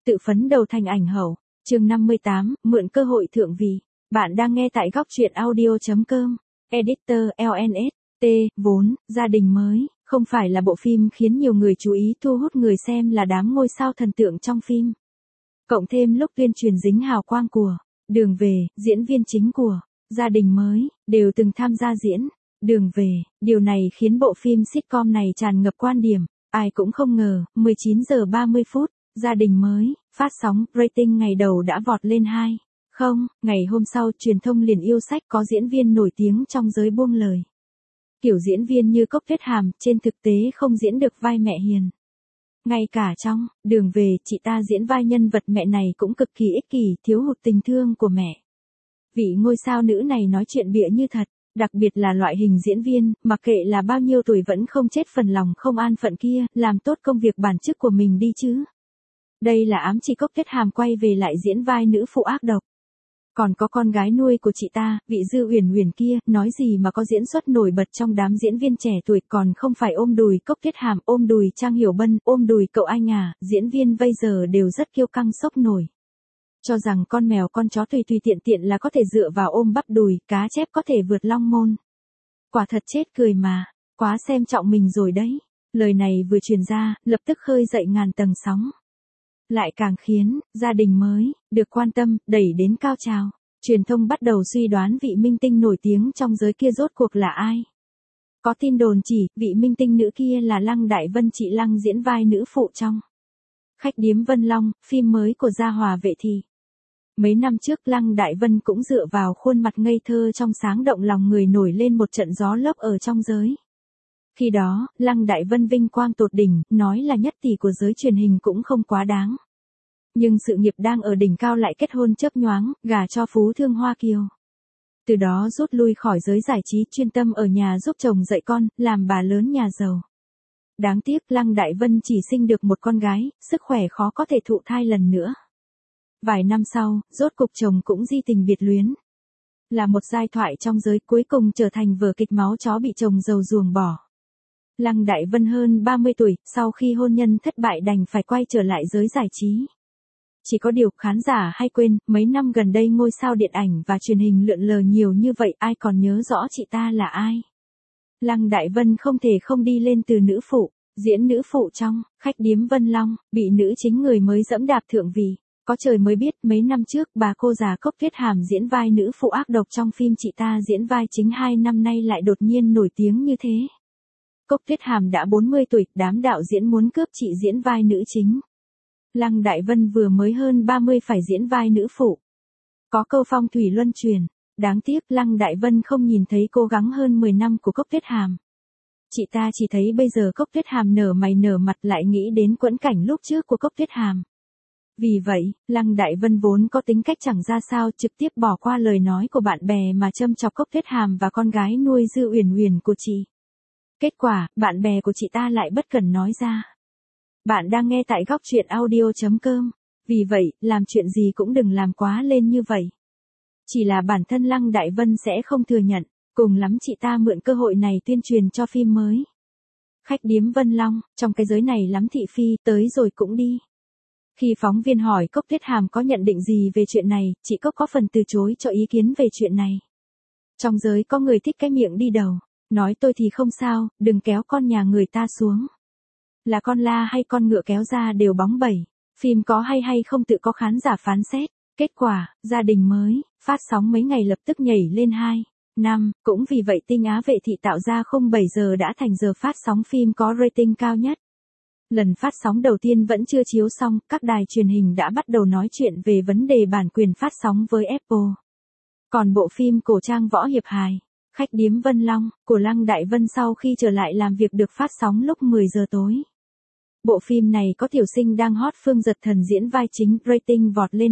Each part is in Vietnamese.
Tự phấn đấu thành ảnh hậu. Chương 58, mượn cơ hội thượng vị. Bạn đang nghe tại góc truyện audio.com. Editor LNS. T. Vốn, gia đình mới, không phải là bộ phim khiến nhiều người chú ý thu hút người xem là đám ngôi sao thần tượng trong phim. Cộng thêm lúc tuyên truyền dính hào quang của Đường Về, diễn viên chính của Gia Đình Mới, đều từng tham gia diễn Đường Về. Điều này khiến bộ phim sitcom này tràn ngập quan điểm. Ai cũng không ngờ, 19 giờ 30 phút, Gia Đình Mới, phát sóng, rating ngày đầu đã vọt lên 2. Không, ngày hôm sau truyền thông liền yêu sách có diễn viên nổi tiếng trong giới buông lời. Kiểu diễn viên như Cốc Tuyết Hàm, trên thực tế không diễn được vai mẹ hiền. Ngay cả trong Đường Về, chị ta diễn vai nhân vật mẹ này cũng cực kỳ ích kỷ, thiếu hụt tình thương của mẹ. Vị ngôi sao nữ này nói chuyện bịa như thật, đặc biệt là loại hình diễn viên, mặc kệ là bao nhiêu tuổi vẫn không chết phần lòng không an phận kia, làm tốt công việc bản chức của mình đi chứ. Đây là ám chỉ Cốc Tuyết Hàm quay về lại diễn vai nữ phụ ác độc. Còn có con gái nuôi của chị ta, vị Dư Uyển Uyển kia, nói gì mà có diễn xuất nổi bật trong đám diễn viên trẻ tuổi, còn không phải ôm đùi Cốc Tuyết Hàm, ôm đùi Trang Hiểu Bân, ôm đùi cậu Anh à, diễn viên bây giờ đều rất kiêu căng sốc nổi. Cho rằng con mèo con chó tùy tiện tiện là có thể dựa vào ôm bắp đùi, cá chép có thể vượt long môn. Quả thật chết cười mà, quá xem trọng mình rồi đấy. Lời này vừa truyền ra, lập tức khơi dậy ngàn tầng sóng. Lại càng khiến Gia Đình Mới được quan tâm, đẩy đến cao trào. Truyền thông bắt đầu suy đoán vị minh tinh nổi tiếng trong giới kia rốt cuộc là ai. Có tin đồn chỉ, vị minh tinh nữ kia là Lăng Đại Vân, chị Lăng diễn vai nữ phụ trong Khách điếm Vân Long, phim mới của Gia Hòa Vệ Thị. Mấy năm trước Lăng Đại Vân cũng dựa vào khuôn mặt ngây thơ trong sáng động lòng người nổi lên một trận gió lốc ở trong giới. Khi đó, Lăng Đại Vân vinh quang tột đỉnh, nói là nhất tỷ của giới truyền hình cũng không quá đáng. Nhưng sự nghiệp đang ở đỉnh cao lại kết hôn chớp nhoáng, gả cho phú thương Hoa Kiều. Từ đó rút lui khỏi giới giải trí, chuyên tâm ở nhà giúp chồng dạy con, làm bà lớn nhà giàu. Đáng tiếc Lăng Đại Vân chỉ sinh được một con gái, sức khỏe khó có thể thụ thai lần nữa. Vài năm sau, rốt cục chồng cũng di tình biệt luyến. Là một giai thoại trong giới, cuối cùng trở thành vở kịch máu chó bị chồng giàu ruồng bỏ. Lăng Đại Vân hơn 30 tuổi, sau khi hôn nhân thất bại đành phải quay trở lại giới giải trí. Chỉ có điều khán giả hay quên, mấy năm gần đây ngôi sao điện ảnh và truyền hình lượn lờ nhiều như vậy, ai còn nhớ rõ chị ta là ai. Lăng Đại Vân không thể không đi lên từ nữ phụ, diễn nữ phụ trong Khách điếm Vân Long, bị nữ chính người mới dẫm đạp thượng vị. Có trời mới biết, mấy năm trước bà cô già Cốc Tuyết Hàm diễn vai nữ phụ ác độc trong phim chị ta diễn vai chính 2 năm nay lại đột nhiên nổi tiếng như thế. Cốc Tuyết Hàm đã 40 tuổi, đám đạo diễn muốn cướp chị diễn vai nữ chính. Lăng Đại Vân vừa mới hơn 30 phải diễn vai nữ phụ. Có câu phong thủy luân truyền, đáng tiếc Lăng Đại Vân không nhìn thấy cố gắng hơn 10 năm của Cốc Tuyết Hàm. Chị ta chỉ thấy bây giờ Cốc Tuyết Hàm nở mày nở mặt, lại nghĩ đến quẫn cảnh lúc trước của Cốc Tuyết Hàm. Vì vậy, Lăng Đại Vân vốn có tính cách chẳng ra sao, trực tiếp bỏ qua lời nói của bạn bè mà châm chọc Cốc Tuyết Hàm và con gái nuôi Dư Uyển Uyển của chị. Kết quả, bạn bè của chị ta lại bất cẩn nói ra. Bạn đang nghe tại góc truyện audio.com. Vì vậy, làm chuyện gì cũng đừng làm quá lên như vậy. Chỉ là bản thân Lăng Đại Vân sẽ không thừa nhận, cùng lắm chị ta mượn cơ hội này tuyên truyền cho phim mới. Khách điếm Vân Long, trong cái giới này lắm thị phi, tới rồi cũng đi. Khi phóng viên hỏi Cốc Tuyết Hàm có nhận định gì về chuyện này, chị Cốc có phần từ chối cho ý kiến về chuyện này. Trong giới có người thích cái miệng đi đầu, nói tôi thì không sao, đừng kéo con nhà người ta xuống. Là con la hay con ngựa kéo ra đều bóng bẩy, phim có hay không tự có khán giả phán xét. Kết quả, Gia Đình Mới, phát sóng mấy ngày lập tức nhảy lên 2 năm, cũng vì vậy Tinh Á Vệ Thị tạo ra khung 7 giờ đã thành giờ phát sóng phim có rating cao nhất. Lần phát sóng đầu tiên vẫn chưa chiếu xong, các đài truyền hình đã bắt đầu nói chuyện về vấn đề bản quyền phát sóng với Apple. Còn bộ phim cổ trang võ hiệp hài, Khách điếm Vân Long, của Lăng Đại Vân sau khi trở lại làm việc được phát sóng lúc 10 giờ tối. Bộ phim này có tiểu sinh đang hot Phương Dật Thần diễn vai chính, rating vọt lên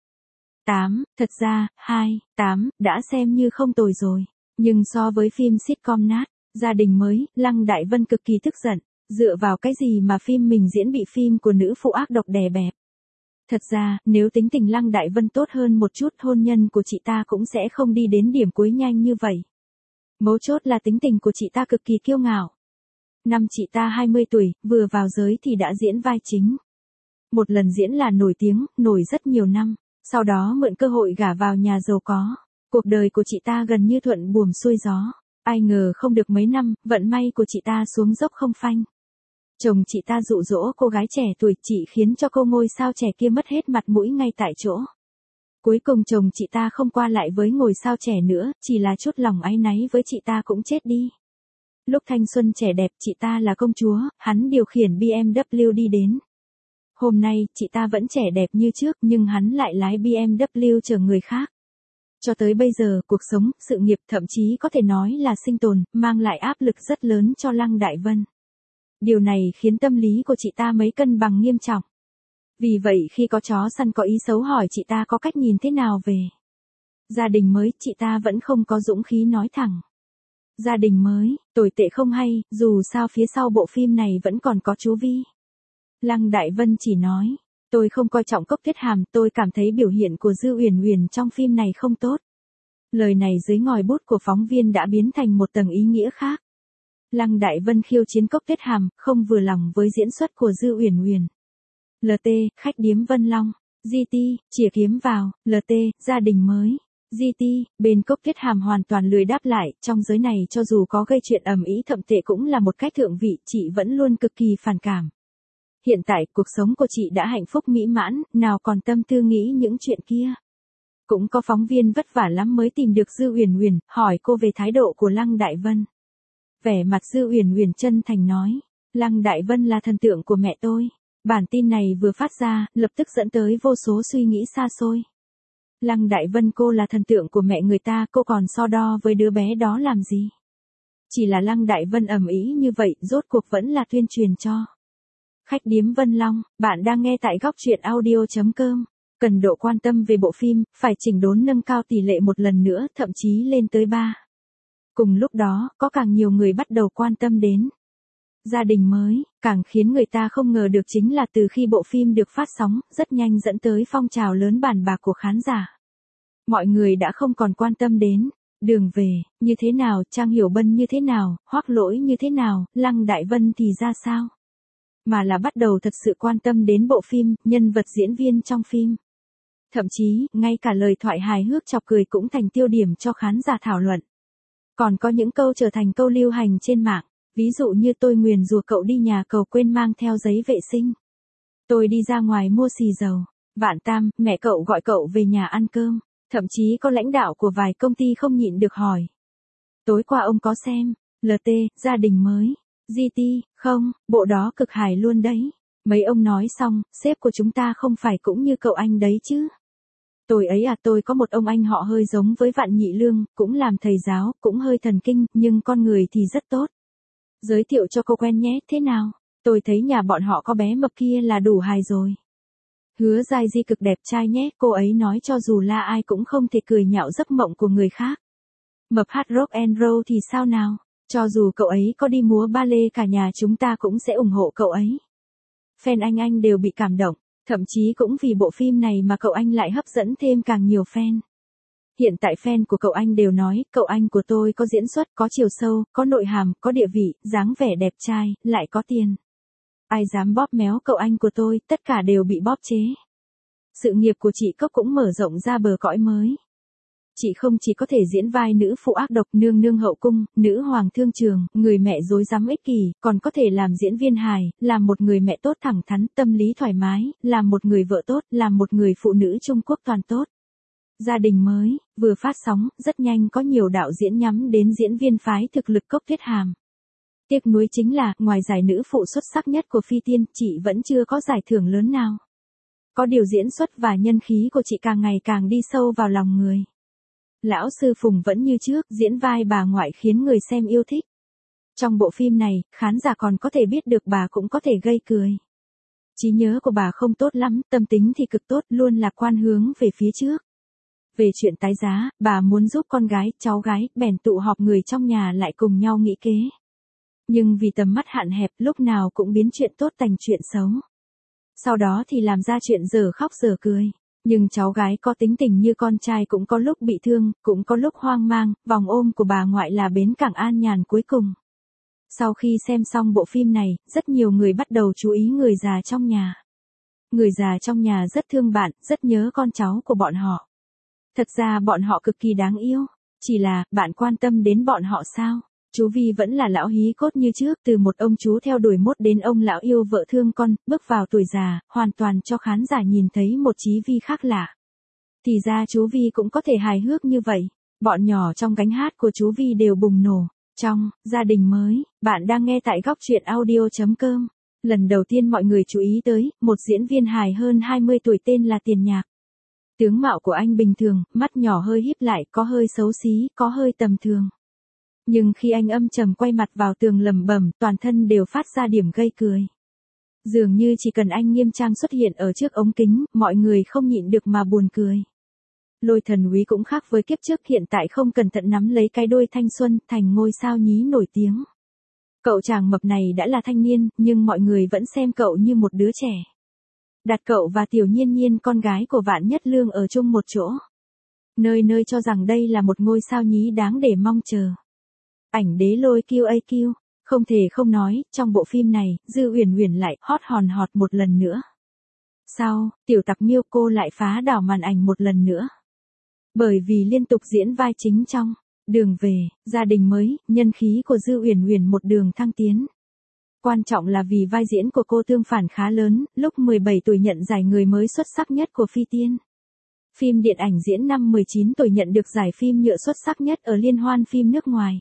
2.8, thật ra, 2.8, đã xem như không tồi rồi. Nhưng so với phim sitcom nát, Gia Đình Mới, Lăng Đại Vân cực kỳ tức giận. Dựa vào cái gì mà phim mình diễn bị phim của nữ phụ ác độc đè bẹp. Thật ra, nếu tính tình Lăng Đại Vân tốt hơn một chút, hôn nhân của chị ta cũng sẽ không đi đến điểm cuối nhanh như vậy. Mấu chốt là tính tình của chị ta cực kỳ kiêu ngạo. Năm chị ta 20 tuổi, vừa vào giới thì đã diễn vai chính. Một lần diễn là nổi tiếng, nổi rất nhiều năm, sau đó mượn cơ hội gả vào nhà giàu có. Cuộc đời của chị ta gần như thuận buồm xuôi gió. Ai ngờ không được mấy năm, vận may của chị ta xuống dốc không phanh. Chồng chị ta dụ dỗ cô gái trẻ tuổi, chị khiến cho cô ngôi sao trẻ kia mất hết mặt mũi ngay tại chỗ. Cuối cùng chồng chị ta không qua lại với ngôi sao trẻ nữa, chỉ là chút lòng áy náy với chị ta cũng chết đi. Lúc thanh xuân trẻ đẹp, chị ta là công chúa, hắn điều khiển BMW đi đến. Hôm nay, chị ta vẫn trẻ đẹp như trước, nhưng hắn lại lái BMW chở người khác. Cho tới bây giờ, cuộc sống, sự nghiệp, thậm chí có thể nói là sinh tồn, mang lại áp lực rất lớn cho Lăng Đại Vân. Điều này khiến tâm lý của chị ta mấy cân bằng nghiêm trọng. Vì vậy khi có chó săn có ý xấu hỏi chị ta có cách nhìn thế nào về gia đình mới, chị ta vẫn không có dũng khí nói thẳng. Gia đình mới, tồi tệ không hay, dù sao phía sau bộ phim này vẫn còn có chú Vi. Lăng Đại Vân chỉ nói, tôi không coi trọng Cốc Tuyết Hàm, tôi cảm thấy biểu hiện của Dư Uyển Uyển trong phim này không tốt. Lời này dưới ngòi bút của phóng viên đã biến thành một tầng ý nghĩa khác. Lăng Đại Vân khiêu chiến Cốc Tuyết Hàm, không vừa lòng với diễn xuất của Dư Uyển Uyển. LT, khách điếm Vân Long. GT, chìa kiếm vào. LT, gia đình mới. GT, bên Cốc Tuyết Hàm hoàn toàn lười đáp lại, trong giới này cho dù có gây chuyện ầm ĩ thậm tệ cũng là một cách thượng vị, chị vẫn luôn cực kỳ phản cảm. Hiện tại, cuộc sống của chị đã hạnh phúc mỹ mãn, nào còn tâm tư nghĩ những chuyện kia. Cũng có phóng viên vất vả lắm mới tìm được Dư Uyển Uyển, hỏi cô về thái độ của Lăng Đại Vân. Vẻ mặt Dư Uyển Uyển chân thành nói, Lăng Đại Vân là thần tượng của mẹ tôi. Bản tin này vừa phát ra, lập tức dẫn tới vô số suy nghĩ xa xôi. Lăng Đại Vân, cô là thần tượng của mẹ người ta, cô còn so đo với đứa bé đó làm gì? Chỉ là Lăng Đại Vân ầm ĩ như vậy, rốt cuộc vẫn là tuyên truyền cho. Khách điếm Vân Long, bạn đang nghe tại góc truyện audio.com. Cần độ quan tâm về bộ phim, phải chỉnh đốn nâng cao tỷ lệ một lần nữa, thậm chí lên tới 3. Cùng lúc đó, có càng nhiều người bắt đầu quan tâm đến gia đình mới, càng khiến người ta không ngờ được chính là từ khi bộ phim được phát sóng, rất nhanh dẫn tới phong trào lớn bàn bạc của khán giả. Mọi người đã không còn quan tâm đến Đường Về như thế nào, Trang Hiểu Bân như thế nào, Hoắc Lỗi như thế nào, Lăng Đại Vân thì ra sao, mà là bắt đầu thật sự quan tâm đến bộ phim, nhân vật diễn viên trong phim. Thậm chí, ngay cả lời thoại hài hước chọc cười cũng thành tiêu điểm cho khán giả thảo luận. Còn có những câu trở thành câu lưu hành trên mạng. Ví dụ như tôi nguyền rủa cậu đi nhà cầu quên mang theo giấy vệ sinh. Tôi đi ra ngoài mua xì dầu. Vạn Tam, mẹ cậu gọi cậu về nhà ăn cơm. Thậm chí có lãnh đạo của vài công ty không nhịn được hỏi. Tối qua ông có xem LT, gia đình mới. GT, không, bộ đó cực hài luôn đấy. Mấy ông nói xong, sếp của chúng ta không phải cũng như cậu anh đấy chứ. Tôi ấy à, tôi có một ông anh họ hơi giống với Vạn Nhị Lương, cũng làm thầy giáo, cũng hơi thần kinh, nhưng con người thì rất tốt. Giới thiệu cho cô quen nhé, thế nào? Tôi thấy nhà bọn họ có bé mập kia là đủ hài rồi. Hứa Giai Di cực đẹp trai nhé, cô ấy nói cho dù là ai cũng không thể cười nhạo giấc mộng của người khác. Mập hát rock and roll thì sao nào? Cho dù cậu ấy có đi múa ballet cả nhà chúng ta cũng sẽ ủng hộ cậu ấy. Fan anh đều bị cảm động, thậm chí cũng vì bộ phim này mà cậu anh lại hấp dẫn thêm càng nhiều fan. Hiện tại fan của cậu anh đều nói, cậu anh của tôi có diễn xuất, có chiều sâu, có nội hàm, có địa vị, dáng vẻ đẹp trai, lại có tiền. Ai dám bóp méo cậu anh của tôi, tất cả đều bị bóp chế. Sự nghiệp của chị Cốc cũng mở rộng ra bờ cõi mới. Chị không chỉ có thể diễn vai nữ phụ ác độc, nương nương hậu cung, nữ hoàng thương trường, người mẹ dối rắm ích kỷ, còn có thể làm diễn viên hài, làm một người mẹ tốt thẳng thắn, tâm lý thoải mái, làm một người vợ tốt, làm một người phụ nữ Trung Quốc toàn tốt. Gia đình mới, vừa phát sóng, rất nhanh có nhiều đạo diễn nhắm đến diễn viên phái thực lực Cốc Tuyết Hàm. Tiếc nuối chính là, ngoài giải nữ phụ xuất sắc nhất của Phi Tiên, chị vẫn chưa có giải thưởng lớn nào. Có điều diễn xuất và nhân khí của chị càng ngày càng đi sâu vào lòng người. Lão sư Phùng vẫn như trước, diễn vai bà ngoại khiến người xem yêu thích. Trong bộ phim này, khán giả còn có thể biết được bà cũng có thể gây cười. Trí nhớ của bà không tốt lắm, tâm tính thì cực tốt, luôn lạc quan hướng về phía trước. Về chuyện tái giá, bà muốn giúp con gái, cháu gái, bèn tụ họp người trong nhà lại cùng nhau nghĩ kế. Nhưng vì tầm mắt hạn hẹp, lúc nào cũng biến chuyện tốt thành chuyện xấu. Sau đó thì làm ra chuyện dở khóc dở cười. Nhưng cháu gái có tính tình như con trai cũng có lúc bị thương, cũng có lúc hoang mang, vòng ôm của bà ngoại là bến cảng an nhàn cuối cùng. Sau khi xem xong bộ phim này, rất nhiều người bắt đầu chú ý người già trong nhà. Người già trong nhà rất thương bạn, rất nhớ con cháu của bọn họ. Thật ra bọn họ cực kỳ đáng yêu. Chỉ là, bạn quan tâm đến bọn họ sao? Chú Vi vẫn là lão hí cốt như trước, từ một ông chú theo đuổi mốt đến ông lão yêu vợ thương con, bước vào tuổi già, hoàn toàn cho khán giả nhìn thấy một Chí Vi khác lạ. Thì ra chú Vi cũng có thể hài hước như vậy. Bọn nhỏ trong gánh hát của chú Vi đều bùng nổ. Trong gia đình mới, bạn đang nghe tại góc truyện audio.com. Lần đầu tiên mọi người chú ý tới, một diễn viên hài hơn 20 tuổi tên là Tiền Nhạc. Tướng mạo của anh bình thường, mắt nhỏ hơi híp lại, có hơi xấu xí, có hơi tầm thường. Nhưng khi anh âm trầm quay mặt vào tường lẩm bẩm, toàn thân đều phát ra điểm gây cười. Dường như chỉ cần anh nghiêm trang xuất hiện ở trước ống kính, mọi người không nhịn được mà buồn cười. Lôi Thần Úy cũng khác với kiếp trước, hiện tại không cẩn thận nắm lấy cái đuôi thanh xuân, thành ngôi sao nhí nổi tiếng. Cậu chàng mập này đã là thanh niên, nhưng mọi người vẫn xem cậu như một đứa trẻ. Đặt cậu và Tiểu Nhiên Nhiên, con gái của Vạn Nhất Lương, ở chung một chỗ. Nơi nơi cho rằng đây là một ngôi sao nhí đáng để mong chờ. Ảnh đế Lôi QAQ, không thể không nói, trong bộ phim này, Dư Uyển Uyển lại hot hòn hot một lần nữa. Sau, Tiểu Tặc Miêu cô lại phá đảo màn ảnh một lần nữa. Bởi vì liên tục diễn vai chính trong Đường Về, Gia Đình Mới, nhân khí của Dư Uyển Uyển một đường thăng tiến. Quan trọng là vì vai diễn của cô tương phản khá lớn, lúc 17 tuổi nhận giải người mới xuất sắc nhất của Phi Tiên. Phim điện ảnh diễn năm 19 tuổi nhận được giải phim nhựa xuất sắc nhất ở liên hoan phim nước ngoài.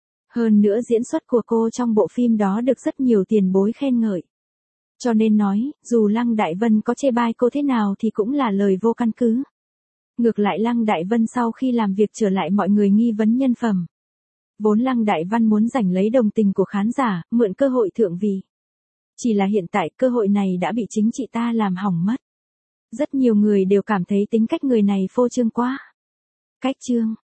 Hơn nữa diễn xuất của cô trong bộ phim đó được rất nhiều tiền bối khen ngợi. Cho nên nói, dù Lăng Đại Vân có chê bai cô thế nào thì cũng là lời vô căn cứ. Ngược lại Lăng Đại Vân sau khi làm việc trở lại mọi người nghi vấn nhân phẩm. Vốn Lăng Đại Văn muốn giành lấy đồng tình của khán giả, mượn cơ hội thượng vị. Chỉ là hiện tại cơ hội này đã bị chính chị ta làm hỏng mất. Rất nhiều người đều cảm thấy tính cách người này phô trương quá. Cách trương,